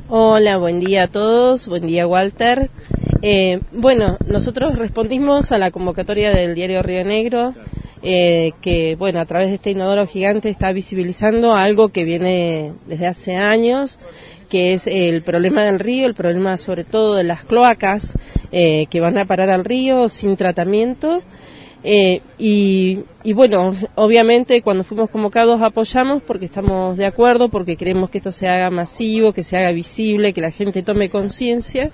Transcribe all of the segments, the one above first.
Hola, buen día a todos, buen día Walter. Bueno, nosotros respondimos a la convocatoria del diario Río Negro, que bueno, a través de este inodoro gigante está visibilizando algo que viene desde hace años, que es el problema del río, el problema sobre todo de las cloacas que van a parar al río sin tratamiento. Y bueno, obviamente cuando fuimos convocados apoyamos porque estamos de acuerdo, porque queremos que esto se haga masivo, que se haga visible, que la gente tome conciencia.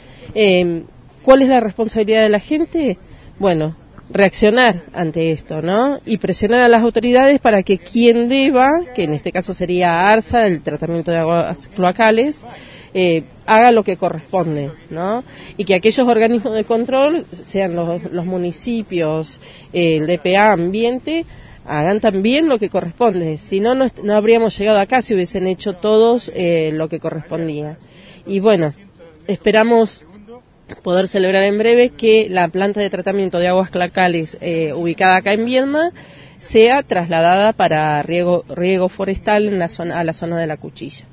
¿Cuál es la responsabilidad de la gente? Bueno, reaccionar ante esto, ¿no? Y presionar a las autoridades para que quien deba, que en este caso sería ARSA, el tratamiento de aguas cloacales, haga lo que corresponde, ¿no? Y que aquellos organismos de control, sean los municipios, el DPA, Ambiente, hagan también lo que corresponde. Si no, no habríamos llegado acá si hubiesen hecho todos lo que correspondía. Y bueno, esperamos poder celebrar en breve que la planta de tratamiento de aguas cloacales ubicada acá en Viedma sea trasladada para riego forestal en a la zona de la Cuchilla.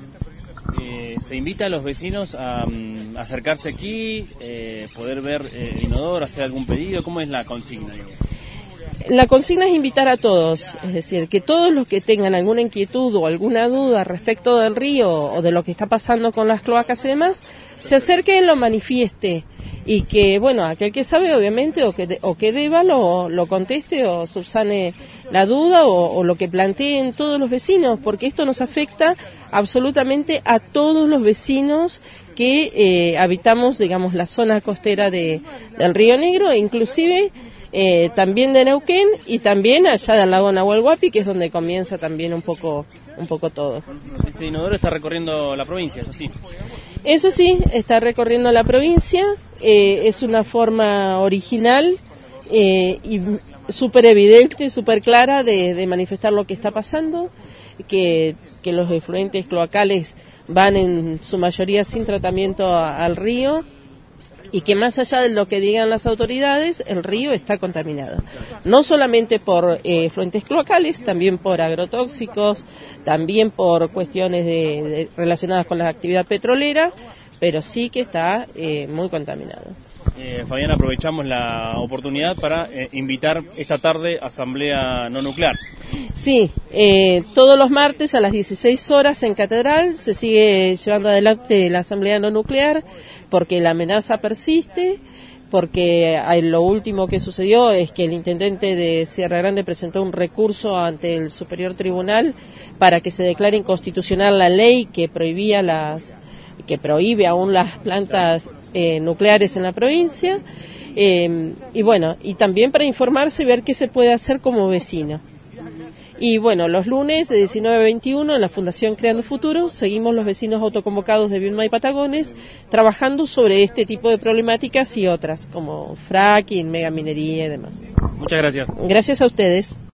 ¿Se invita a los vecinos a acercarse aquí, poder ver el inodoro, hacer algún pedido? ¿Cómo es la consigna? La consigna es invitar a todos, es decir, que todos los que tengan alguna inquietud o alguna duda respecto del río o de lo que está pasando con las cloacas y demás, se acerque y lo manifieste. Y que, bueno, aquel que sabe, obviamente, o que deba, lo conteste o subsane la duda o lo que planteen todos los vecinos, porque esto nos afecta absolutamente a todos los vecinos que habitamos, digamos, la zona costera del Río Negro, e inclusive también de Neuquén y también allá del lago Nahuel Huapi, que es donde comienza también un poco todo. Este inodoro está recorriendo la provincia, ¿es así? Eso sí, está recorriendo la provincia, es una forma original y súper evidente, súper clara de manifestar lo que está pasando, que los efluentes cloacales van en su mayoría sin tratamiento al río, y que más allá de lo que digan las autoridades, el río está contaminado. No solamente por efluentes cloacales, también por agrotóxicos, también por cuestiones relacionadas con la actividad petrolera, pero sí que está muy contaminado. Fabián, aprovechamos la oportunidad para invitar esta tarde a asamblea no nuclear. Sí, todos los martes a las 16 horas en Catedral se sigue llevando adelante la asamblea no nuclear porque la amenaza persiste, porque lo último que sucedió es que el intendente de Sierra Grande presentó un recurso ante el Superior Tribunal para que se declare inconstitucional la ley que prohíbe aún las plantas nucleares en la provincia, y bueno, y también para informarse y ver qué se puede hacer como vecino. Y bueno, los lunes de 19 a 21 en la Fundación Creando Futuro seguimos los vecinos autoconvocados de Viedma y Patagones trabajando sobre este tipo de problemáticas y otras como fracking, megaminería y demás. Muchas gracias. Gracias a ustedes.